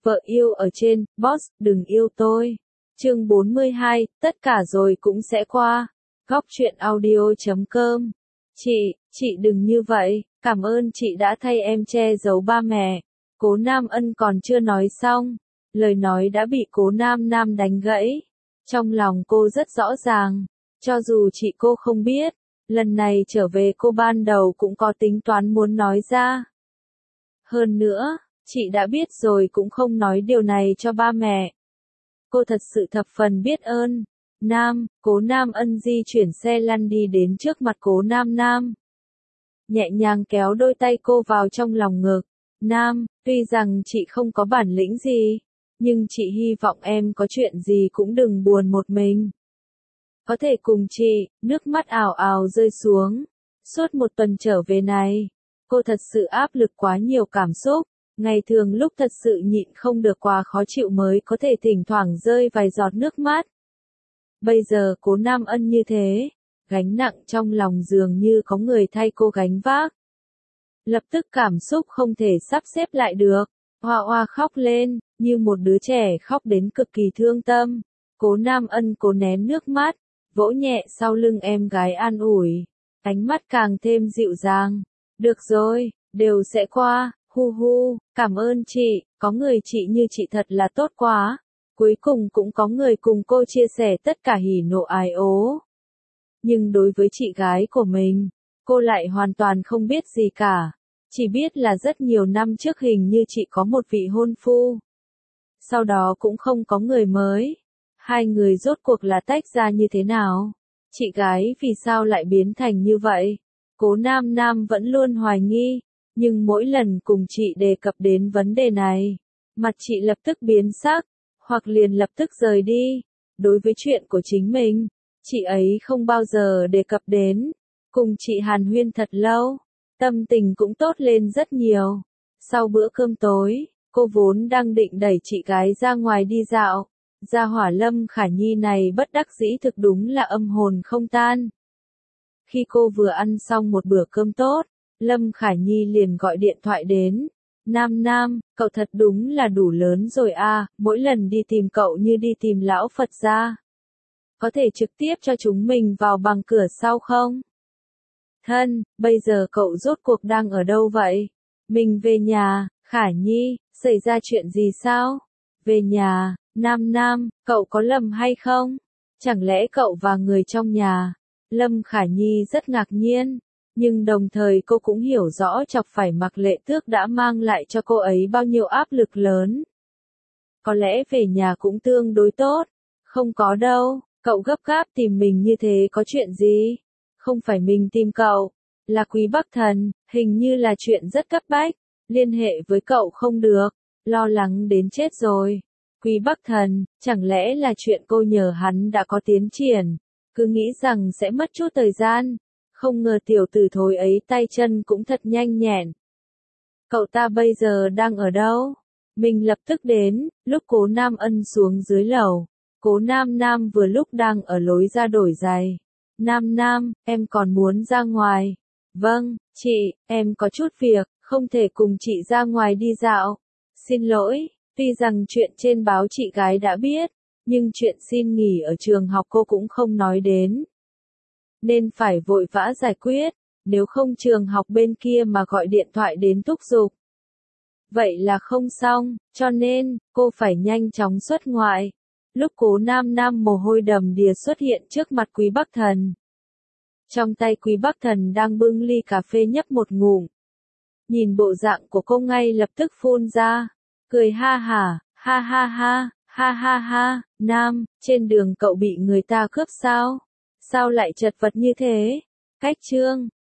Vợ yêu ở trên, boss, đừng yêu tôi. Chương 42, tất cả rồi cũng sẽ qua. Góc truyện audio.com. Chị đừng như vậy, cảm ơn chị đã thay em che giấu ba mẹ. Cố Nam Ân còn chưa nói xong, lời nói đã bị Cố Nam Nam đánh gãy. Trong lòng cô rất rõ ràng, cho dù cô không biết, lần này trở về cô ban đầu cũng có tính toán muốn nói ra. Hơn nữa, chị đã biết rồi cũng không nói điều này cho ba mẹ. Cô thật sự thập phần biết ơn. Cố Nam Ân di chuyển xe lăn đi đến trước mặt Cố Nam Nam. Nhẹ nhàng kéo đôi tay cô vào trong lòng ngực. Tuy rằng chị không có bản lĩnh gì, nhưng chị hy vọng em có chuyện gì cũng đừng buồn một mình. Có thể cùng chị, nước mắt ào ào rơi xuống. Suốt một tuần trở về này, cô thật sự áp lực quá nhiều cảm xúc. Ngày thường lúc thật sự nhịn không được quá khó chịu mới có thể thỉnh thoảng rơi vài giọt nước mắt. Bây giờ Cố Nam Ân như thế, gánh nặng trong lòng dường như có người thay cô gánh vác. Lập tức cảm xúc không thể sắp xếp lại được, hoa hoa khóc lên, như một đứa trẻ khóc đến cực kỳ thương tâm. Cố Nam Ân cố nén nước mắt, vỗ nhẹ sau lưng em gái an ủi, ánh mắt càng thêm dịu dàng. Được rồi, đều sẽ qua. Cảm ơn chị, có người chị như chị thật là tốt quá. Cuối cùng cũng có người cùng cô chia sẻ tất cả hỉ nộ ái ố. Nhưng đối với chị gái của mình, cô lại hoàn toàn không biết gì cả. Chỉ biết là rất nhiều năm trước hình như chị có một vị hôn phu. Sau đó cũng không có người mới. Hai người rốt cuộc là tách ra như thế nào? Chị gái vì sao lại biến thành như vậy? Cố Nam Nam vẫn luôn hoài nghi. Nhưng mỗi lần cùng chị đề cập đến vấn đề này, mặt chị lập tức biến sắc, hoặc liền lập tức rời đi. Đối với chuyện của chính mình, chị ấy không bao giờ đề cập đến. Cùng chị hàn huyên thật lâu, tâm tình cũng tốt lên rất nhiều. Sau bữa cơm tối, cô vốn đang định đẩy chị gái ra ngoài đi dạo. Gia hỏa Lâm Khả Nhi này bất đắc dĩ thực đúng là âm hồn không tan. Khi cô vừa ăn xong một bữa cơm tốt, Lâm Khả Nhi liền gọi điện thoại đến. Nam, cậu thật đúng là đủ lớn rồi à, mỗi lần đi tìm cậu như đi tìm lão Phật gia. Có thể trực tiếp cho chúng mình vào bằng cửa sau không? Thân, bây giờ cậu rốt cuộc đang ở đâu vậy? Mình về nhà. Khả Nhi, xảy ra chuyện gì sao? Về nhà. Nam, cậu có lầm hay không? Chẳng lẽ cậu và người trong nhà? Lâm Khả Nhi rất ngạc nhiên. Nhưng đồng thời cô cũng hiểu rõ chọc phải Mạc Lệ Tước đã mang lại cho cô ấy bao nhiêu áp lực lớn. Có lẽ về nhà cũng tương đối tốt. Không có đâu, cậu gấp gáp tìm mình như thế có chuyện gì? Không phải mình tìm cậu, là Quý Bắc Thần, hình như là chuyện rất cấp bách, liên hệ với cậu không được, lo lắng đến chết rồi. Quý Bắc Thần, chẳng lẽ là chuyện cô nhờ hắn đã có tiến triển, cứ nghĩ rằng sẽ mất chút thời gian. Không ngờ tiểu tử thối ấy tay chân cũng thật nhanh nhẹn. Cậu ta bây giờ đang ở đâu? Mình lập tức đến. Lúc Cố Nam Ân xuống dưới lầu, Cố Nam vừa lúc đang ở lối ra đổi giày. Nam, em còn muốn ra ngoài. Vâng, chị, em có chút việc, không thể cùng chị ra ngoài đi dạo. Xin lỗi, tuy rằng chuyện trên báo chị gái đã biết, nhưng chuyện xin nghỉ ở trường học cô cũng không nói đến. Nên phải vội vã giải quyết, nếu không trường học bên kia mà gọi điện thoại đến thúc giục. Vậy là không xong, cho nên, cô phải nhanh chóng xuất ngoại. Lúc Cố Nam mồ hôi đầm đìa xuất hiện trước mặt Quý Bắc Thần. Trong tay Quý Bắc Thần đang bưng ly cà phê nhấp một ngụm. Nhìn bộ dạng của cô ngay lập tức phun ra, cười ha ha, Nam, trên đường cậu bị người ta cướp sao? Sao lại chật vật như thế? Cách chương,